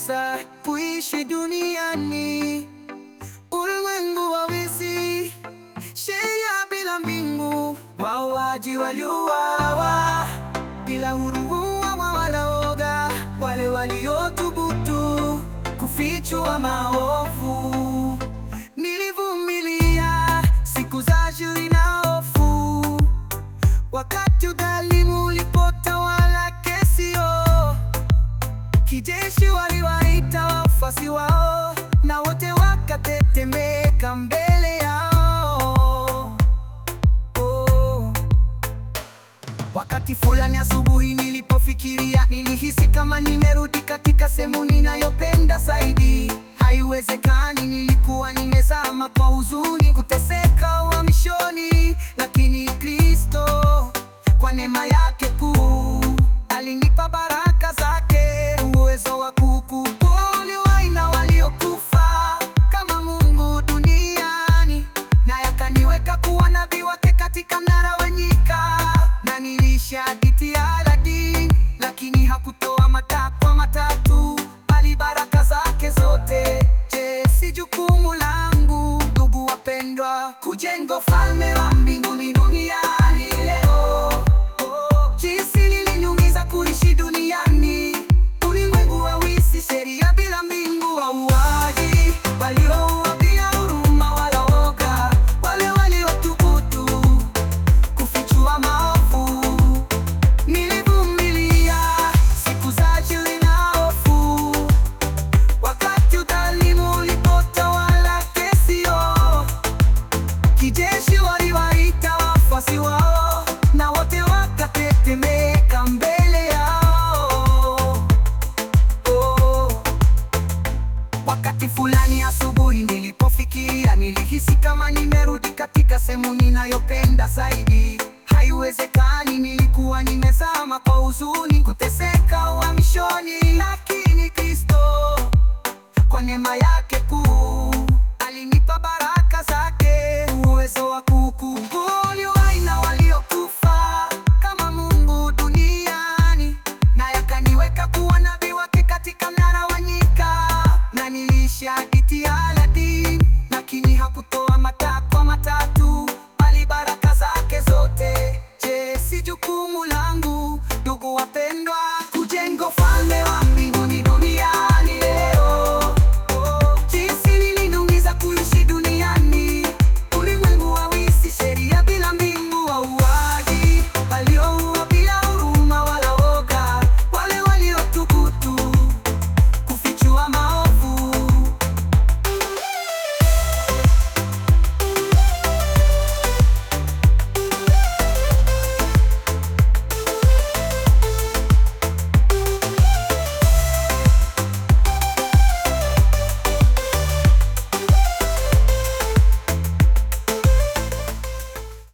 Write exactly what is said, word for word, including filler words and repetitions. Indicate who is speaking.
Speaker 1: kabisa kuishi duniani. Ulimwengu wa wizi, sheria bila mbingu, wauaji waliuawa bila huruma wala woga, wale waliothubutu kufichua maovu. Nilivumilia siku za shida na hofu, wakati udhalimu ulipotawala kesio. Kijeshi waliwaita wafuasi wao, na wote wakatetemeka mbele yao. Oh. Wakati fulani asubuhi nilipofikiria, nilihisi kama nimerudi katika sehemu ninayopenda zaidi. Haiwezekani, nilikuwa nimezama kwa huzuni, kuteseka uhamishoni, lakini Kristo kwa neema yake kuu alinipa baraka zake, uwezo wa kukuponya na waliokufa kama Mungu duniani, na yakaniweka kuwa nabii wake katika mnara wa nyika. Na nilishahidi Aladdin, lakini hakutoa matakwa matatu, bali baraka zake zote. Je, si jukumu langu, ndugu wapendwa, kujenga ufalme wa mbinguni duniani leo? Oh, jinsi nilinyumiza kuishi duniani, ulimwengu wa wizi, sheria bila mbingu, wauaji walioua bila huruma wala woga, wale waliothubutu kufichua maovu. Nilivumilia siku za shida na hofu, wakati udhalimu ulipotawala kesio. Kijeshi waliwaita wafuasi wao, na wote wakatetemeka mbele yao. Oh. Wakati fulani asubuhi nilipofikiria, nilihisi kama nimerudi katika sehemu ninayopenda zaidi.